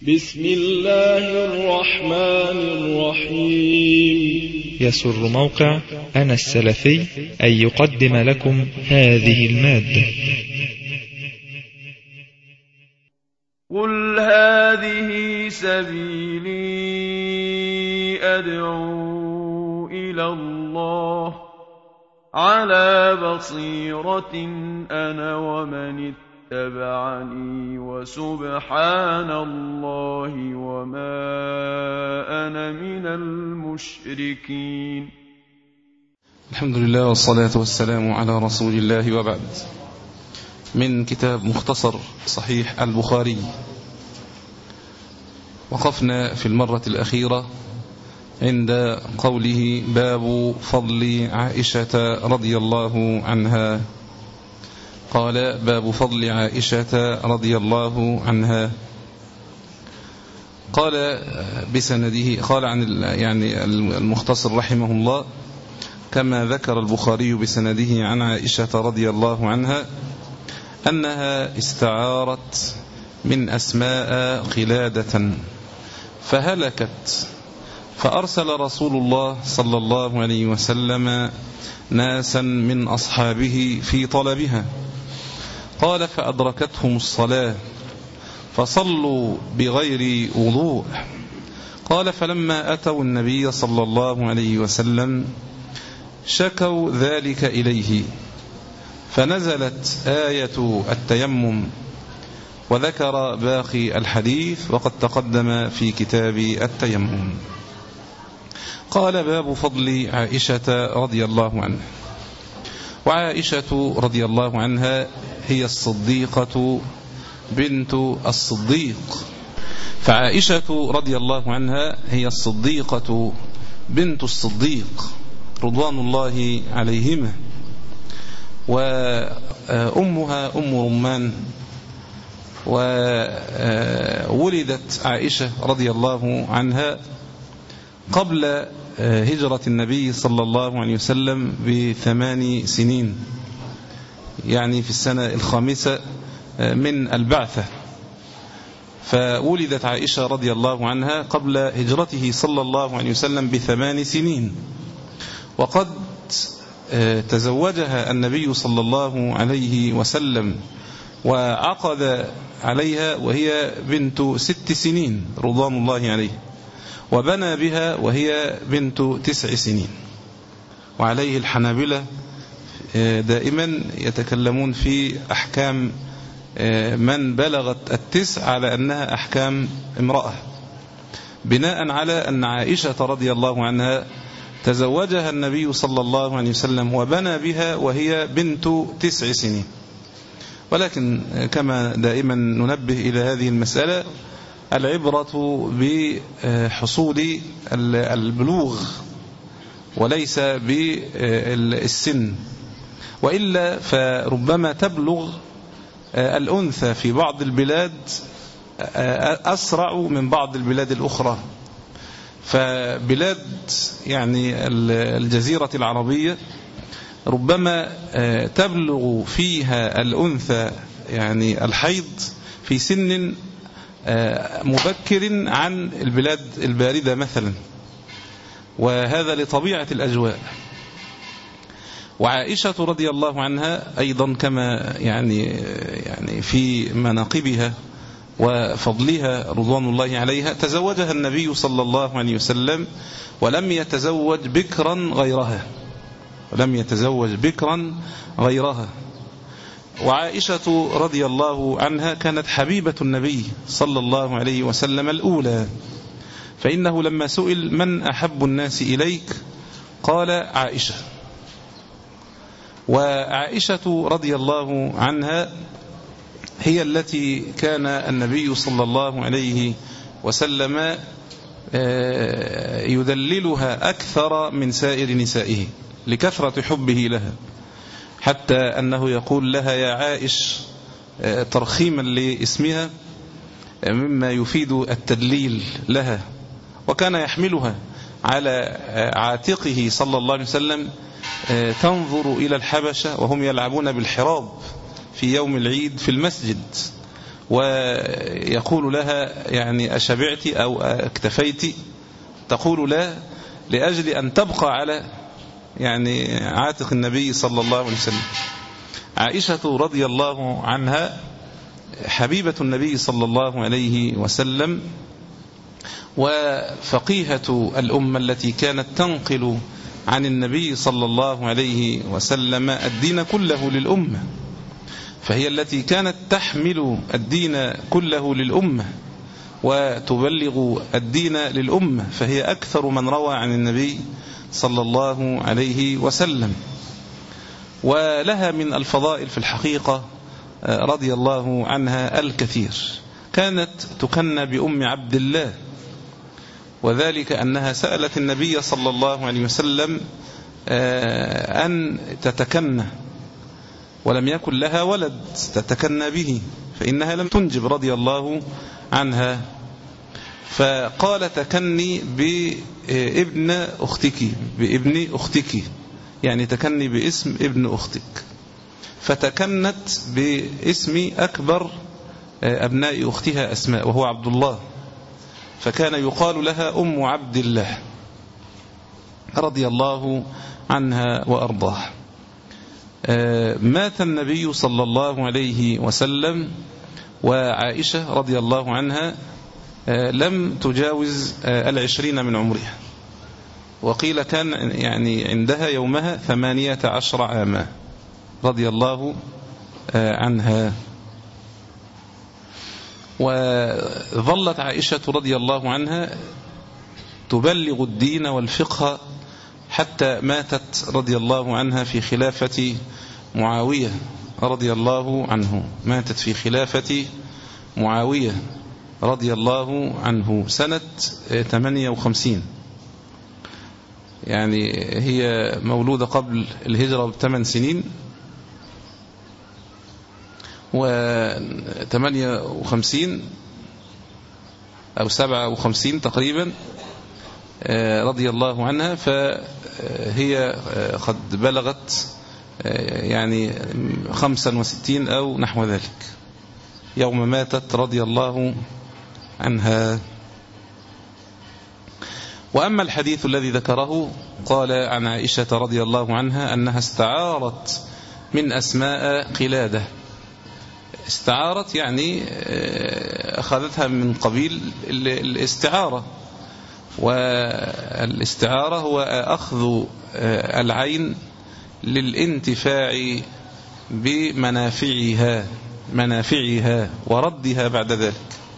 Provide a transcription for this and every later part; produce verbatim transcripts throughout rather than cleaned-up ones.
بسم الله الرحمن الرحيم. يسر موقع أنا السلفي أن يقدم لكم هذه المادة. قل هذه سبيلي أدعو إلى الله على بصيرة أنا ومن اتبعني وسبحان الله وما أنا من المشركين. الحمد لله والصلاة والسلام على رسول الله، وبعد. من كتاب مختصر صحيح البخاري، وقفنا في المرة الأخيرة عند قوله باب فضل عائشة رضي الله عنها. قال باب فضل عائشة رضي الله عنها. قال بسنده، قال عن يعني المختصر رحمه الله كما ذكر البخاري بسنده عن عائشة رضي الله عنها أنها استعارت من أسماء قلادة فهلكت، فأرسل رسول الله صلى الله عليه وسلم ناسا من أصحابه في طلبها. قال فأدركتهم الصلاة فصلوا بغير وضوء. قال فلما أتوا النبي صلى الله عليه وسلم شكوا ذلك إليه، فنزلت آية التيمم، وذكر باقي الحديث وقد تقدم في كتاب التيمم. قال باب فضل عائشة رضي الله عنها. وعائشة رضي الله عنها هي الصديقة بنت الصديق، فعائشة رضي الله عنها هي الصديقة بنت الصديق رضوان الله عليهما، وأمها أم رمان. وولدت عائشة رضي الله عنها قبل هجرة النبي صلى الله عليه وسلم بثمان سنين، يعني في السنة الخامسة من البعثة. فولدت عائشة رضي الله عنها قبل هجرته صلى الله عليه وسلم بثمان سنين، وقد تزوجها النبي صلى الله عليه وسلم وعقد عليها وهي بنت ست سنين رضوان الله عليه، وبنى بها وهي بنت تسع سنين. وعليه الحنابلة دائما يتكلمون في أحكام من بلغت التسع على أنها أحكام امرأة، بناء على أن عائشة رضي الله عنها تزوجها النبي صلى الله عليه وسلم وبنى بها وهي بنت تسع سنين. ولكن كما دائما ننبه إلى هذه المسألة، العبرة بحصول البلوغ وليس بالسن، وإلا فربما تبلغ الأنثى في بعض البلاد أسرع من بعض البلاد الأخرى. فبلاد يعني الجزيرة العربية ربما تبلغ فيها الأنثى يعني الحيض في سن مبكر عن البلاد الباردة مثلا، وهذا لطبيعة الأجواء. وعائشة رضي الله عنها أيضا كما يعني يعني في مناقبها وفضلها رضوان الله عليها تزوجها النبي صلى الله عليه وسلم ولم يتزوج بكرا غيرها ولم يتزوج بكرا غيرها. وعائشة رضي الله عنها كانت حبيبة النبي صلى الله عليه وسلم الأولى، فإنه لما سئل من أحب الناس إليك قال عائشة. وعائشة رضي الله عنها هي التي كان النبي صلى الله عليه وسلم يدللها أكثر من سائر نسائه لكثرة حبه لها، حتى أنه يقول لها يا عائش ترخيما لاسمها مما يفيد التدليل لها. وكان يحملها على عاتقه صلى الله عليه وسلم تنظر إلى الحبشة وهم يلعبون بالحراب في يوم العيد في المسجد، ويقول لها يعني أشبعت أو اكتفيت؟ تقول لا، لأجل أن تبقى على يعني عاتق النبي صلى الله عليه وسلم. عائشة رضي الله عنها حبيبة النبي صلى الله عليه وسلم، وفقيهة الأمة التي كانت تنقل عن النبي صلى الله عليه وسلم الدين كله للأمة، فهي التي كانت تحمل الدين كله للأمة وتبلغ الدين للأمة، فهي أكثر من روى عن النبي صلى الله عليه وسلم. ولها من الفضائل في الحقيقة رضي الله عنها الكثير. كانت تكنى بأم عبد الله، وذلك أنها سألت النبي صلى الله عليه وسلم أن تتكنى، ولم يكن لها ولد تتكنى به، فإنها لم تنجب رضي الله عنها، فقال تكني بابن أختك، بابن أختك، يعني تكني باسم ابن أختك. فتكنت باسم أكبر أبناء أختها أسماء، وهو عبد الله، فكان يقال لها أم عبد الله رضي الله عنها وأرضاها. مات النبي صلى الله عليه وسلم وعائشة رضي الله عنها لم تجاوز العشرين من عمرها، وقيل كان يعني عندها يومها ثمانية عشر عاما رضي الله عنها. وظلت عائشة رضي الله عنها تبلغ الدين والفقه حتى ماتت رضي الله عنها في خلافة معاوية رضي الله عنه، ماتت في خلافة معاوية رضي الله عنه سنة ثمانية وخمسين، يعني هي مولودة قبل الهجرة بثمان سنين، وثمانية وخمسين أو سبعة وخمسين تقريبا رضي الله عنها، فهي قد بلغت يعني خمسا وستين أو نحو ذلك يوم ماتت رضي الله عنها. وأما الحديث الذي ذكره قال عن عائشة رضي الله عنها أنها استعارت من أسماء قلادة. استعارت يعني أخذتها من قبيل الاستعارة، والاستعارة هو أخذ العين للانتفاع بمنافعها منافعها وردها بعد ذلك.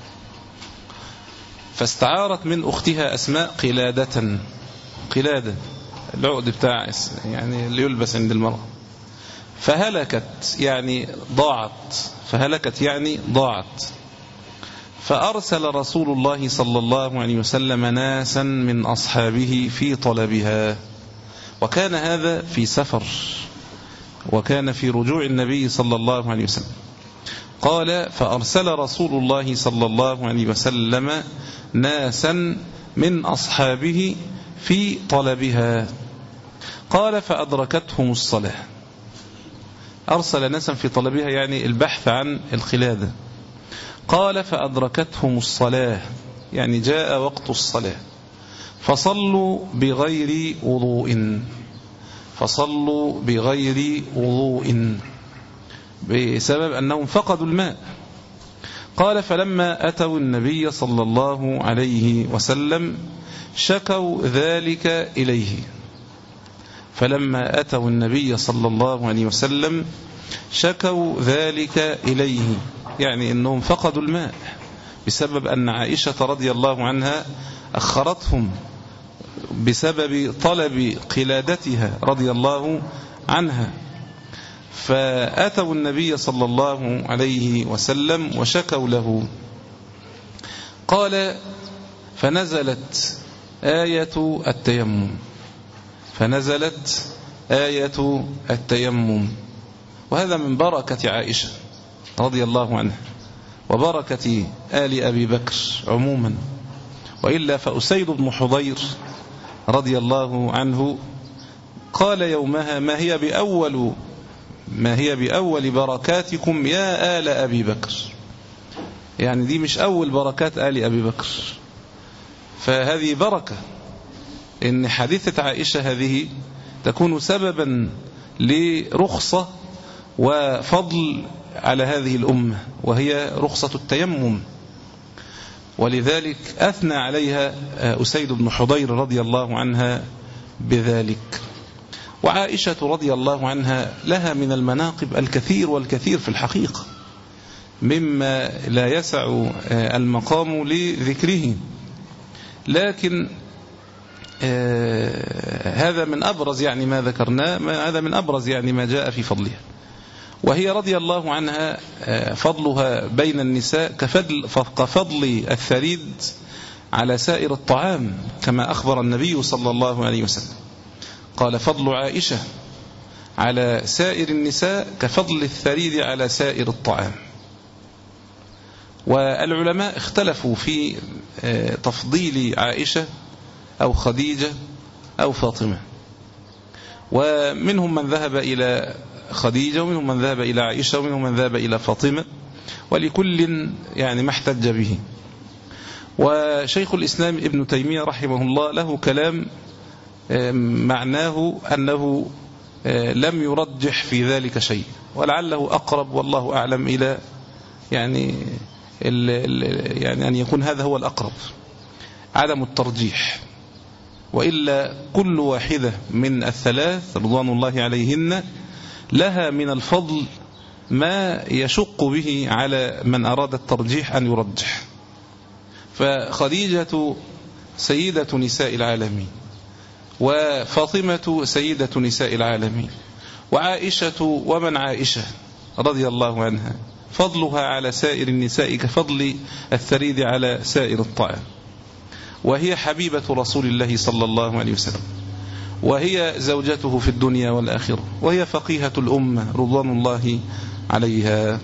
فاستعارت من أختها أسماء قلادة، قلادة العقد بتاع يعني اللي يلبس عند المرأة. فهلكت يعني ضاعت، فهلكت يعني ضاعت. فأرسل رسول الله صلى الله عليه وسلم ناسا من أصحابه في طلبها، وكان هذا في سفر، وكان في رجوع النبي صلى الله عليه وسلم. قال فأرسل رسول الله صلى الله عليه وسلم ناسا من أصحابه في طلبها. قال فأدركتهم الصلاة. أرسل ناسا في طلبها يعني البحث عن القلادة. قال فأدركتهم الصلاة يعني جاء وقت الصلاة، فصلوا بغير وضوء، فصلوا بغير وضوء بسبب أنهم فقدوا الماء. قال فلما أتوا النبي صلى الله عليه وسلم شكوا ذلك إليه. فلما أتوا النبي صلى الله عليه وسلم شكوا ذلك إليه، يعني أنهم فقدوا الماء بسبب أن عائشة رضي الله عنها أخرتهم بسبب طلب قلادتها رضي الله عنها. فأتوا النبي صلى الله عليه وسلم وشكوا له. قال فنزلت آية التيمم، فنزلت آية التيمم. وهذا من بركة عائشة رضي الله عنها وبركة آل أبي بكر عموما، وإلا فأسيد بن حضير رضي الله عنه قال يومها ما هي بأول ما هي بأول بركاتكم يا آل أبي بكر، يعني دي مش أول بركات آل أبي بكر، فهذه بركة إن حادثة عائشة هذه تكون سببا لرخصة وفضل على هذه الأمة، وهي رخصة التيمم. ولذلك أثنى عليها أسيد بن حضير رضي الله عنها بذلك. وعائشة رضي الله عنها لها من المناقب الكثير والكثير في الحقيقة، مما لا يسع المقام لذكره، لكن هذا من أبرز يعني ما ذكرناه، هذا من أبرز يعني ما جاء في فضلها. وهي رضي الله عنها فضلها بين النساء كفضل, كفضل الثريد على سائر الطعام، كما أخبر النبي صلى الله عليه وسلم قال: فضل عائشة على سائر النساء كفضل الثريد على سائر الطعام. والعلماء اختلفوا في تفضيل عائشة أو خديجة أو فاطمة، ومنهم من ذهب إلى خديجة، ومنهم من ذهب إلى عائشة، ومنهم من ذهب إلى فاطمة، ولكل يعني ما احتج به. وشيخ الإسلام ابن تيمية رحمه الله له كلام معناه أنه لم يرجح في ذلك شيء، ولعله أقرب والله أعلم إلى يعني يعني أن يكون هذا هو الأقرب، عدم الترجيح. وإلا كل واحدة من الثلاث رضوان الله عليهن لها من الفضل ما يشق به على من أراد الترجيح أن يرجح. فخديجة سيدة نساء العالمين، وفاطمة سيدة نساء العالمين، وعائشة ومن عائشة رضي الله عنها فضلها على سائر النساء كفضل الثريد على سائر الطعام. وهي حبيبة رسول الله صلى الله عليه وسلم، وهي زوجته في الدنيا والآخرة، وهي فقيهة الأمة رضوان الله عليها.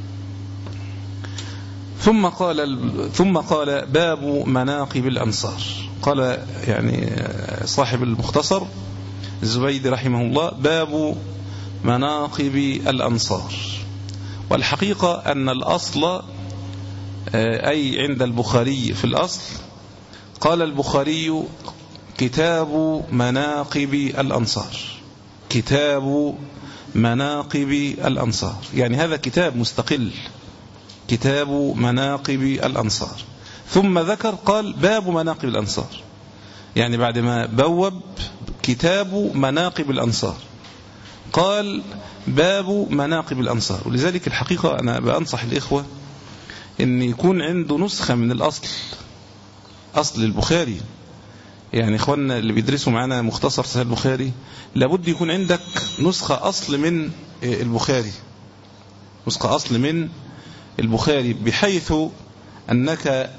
ثم قال ثم قال باب مناقب الأنصار. قال يعني صاحب المختصر الزبيدي رحمه الله: باب مناقب الأنصار. والحقيقة أن الأصل أي عند البخاري في الأصل قال البخاري: كتاب مناقب الأنصار، كتاب مناقب الأنصار، يعني هذا كتاب مستقل، كتاب مناقب الأنصار. ثم ذكر قال: باب مناقب الأنصار، يعني بعد ما بوب كتاب مناقب الأنصار قال: باب مناقب الأنصار. ولذلك الحقيقة أنا بأنصح الإخوة أن يكون عنده نسخة من الأصل، أصل البخاري. يعني إخواننا اللي بيدرسوا معنا مختصر صحيح البخاري لابد يكون عندك نسخة أصل من البخاري، نسخة أصل من البخاري، بحيث أنك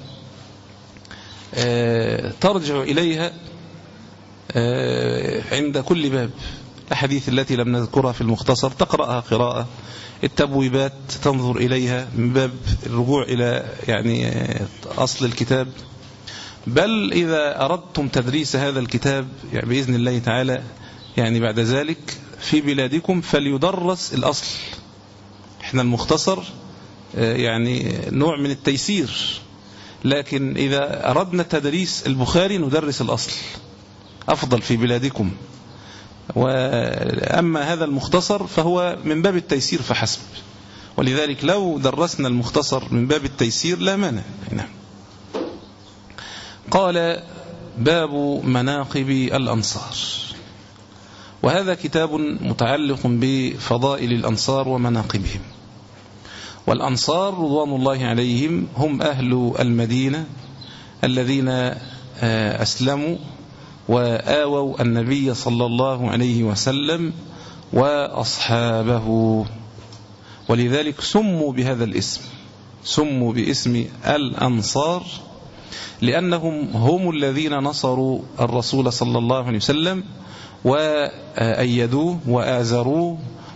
ترجع إليها عند كل باب. الأحاديث التي لم نذكرها في المختصر تقرأها قراءة، التبويبات تنظر إليها من باب الرجوع إلى يعني أصل الكتاب. بل إذا أردتم تدريس هذا الكتاب يعني بإذن الله تعالى يعني بعد ذلك في بلادكم فليدرس الأصل. احنا المختصر يعني نوع من التيسير، لكن إذا أردنا تدريس البخاري ندرس الأصل أفضل في بلادكم. وأما هذا المختصر فهو من باب التيسير فحسب، ولذلك لو درسنا المختصر من باب التيسير لا مانع. نعم. قال: باب مناقب الأنصار. وهذا كتاب متعلق بفضائل الأنصار ومناقبهم. والأنصار رضوان الله عليهم هم أهل المدينة الذين أسلموا وآووا النبي صلى الله عليه وسلم وأصحابه، ولذلك سموا بهذا الاسم، سموا باسم الأنصار، لأنهم هم الذين نصروا الرسول صلى الله عليه وسلم وأيدوه وآزروه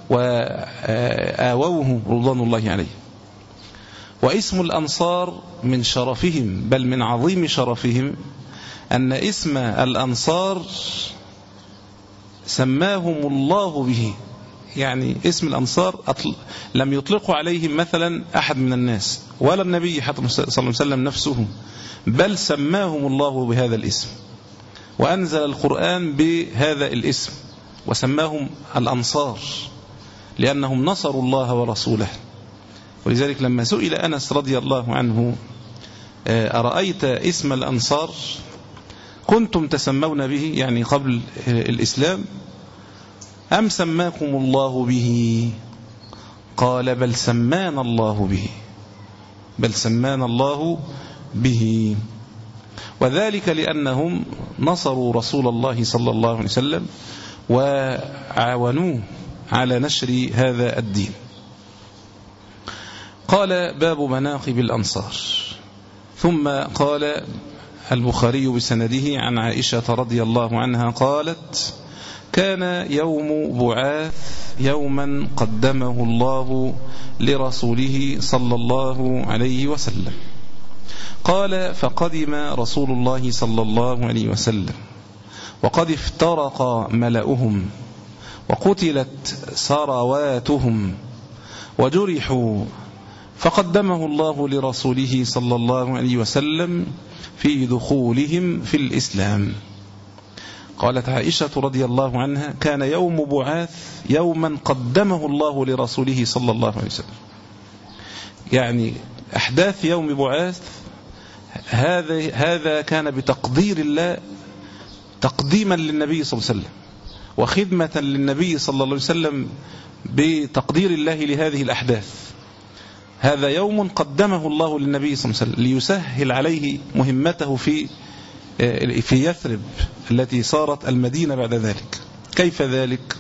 وآووه رضوان الله عليه. واسم الأنصار من شرفهم بل من عظيم شرفهم أن اسم الأنصار سماهم الله به، يعني اسم الأنصار أطل... لم يطلقوا عليهم مثلا أحد من الناس ولا النبي صلى الله عليه وسلم نفسه، بل سماهم الله بهذا الاسم وأنزل القرآن بهذا الاسم وسماهم الأنصار لأنهم نصروا الله ورسوله. ولذلك لما سئل أنس رضي الله عنه أرأيت اسم الأنصار كنتم تسمون به يعني قبل الإسلام أم سماكم الله به؟ قال بل سمانا الله به، بل سمانا الله به. وذلك لأنهم نصروا رسول الله صلى الله عليه وسلم وعاونوه على نشر هذا الدين. قال باب مناقب الأنصار. ثم قال البخاري بسنده عن عائشة رضي الله عنها قالت كان يوم بعاث يوما قدمه الله لرسوله صلى الله عليه وسلم. قال فقدم رسول الله صلى الله عليه وسلم وقد افترق ملأهم وقتلت ثرواتهم وجرحوا، فقدمه الله لرسوله صلى الله عليه وسلم في دخولهم في الإسلام. قالت عائشة رضي الله عنها كان يوم بعاث يوما قدمه الله لرسوله صلى الله عليه وسلم، يعني أحداث يوم بعاث هذا هذا كان بتقدير الله، تقديما للنبي صلى الله عليه وسلم وخدمة للنبي صلى الله عليه وسلم بتقدير الله لهذه الأحداث. هذا يوم قدمه الله للنبي صلى الله عليه وسلم ليسهل عليه مهمته في في يثرب التي صارت المدينة بعد ذلك. كيف ذلك؟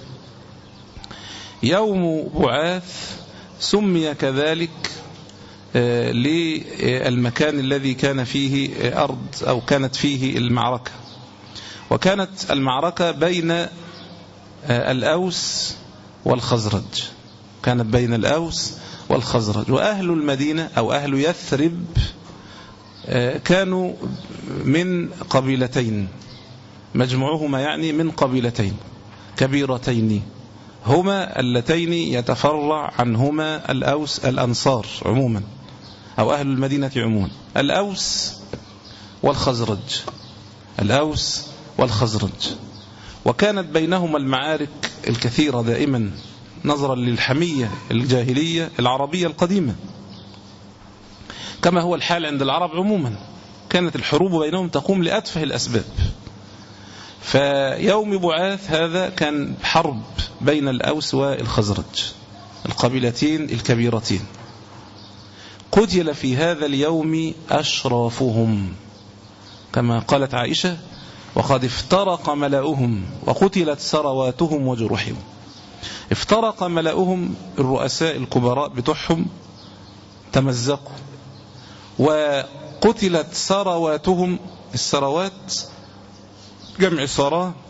يوم بعاث سمي كذلك للمكان الذي كان فيه أرض أو كانت فيه المعركة، وكانت المعركة بين الأوس والخزرج، كانت بين الأوس والخزرج. وأهل المدينة أو أهل يثرب كانوا من قبيلتين، مجموعهما يعني من قبيلتين كبيرتين هما اللتين يتفرع عنهما الأوس الأنصار عموما أو أهل المدينة عموما، الأوس والخزرج، الأوس والخزرج. وكانت بينهما المعارك الكثيرة دائما نظرا للحمية الجاهلية العربية القديمة، كما هو الحال عند العرب عموما، كانت الحروب بينهم تقوم لأتفه الأسباب. فيوم بعاث هذا كان حرب بين الأوس والخزرج، القبيلتين الكبيرتين. قتل في هذا اليوم أشرافهم كما قالت عائشة وقد افترق ملأهم وقتلت ثرواتهم وجرحهم. افترق ملأهم الرؤساء الكبراء بتوعهم تمزقوا، وقتلت ثرواتهم، الثروات جمع ثراء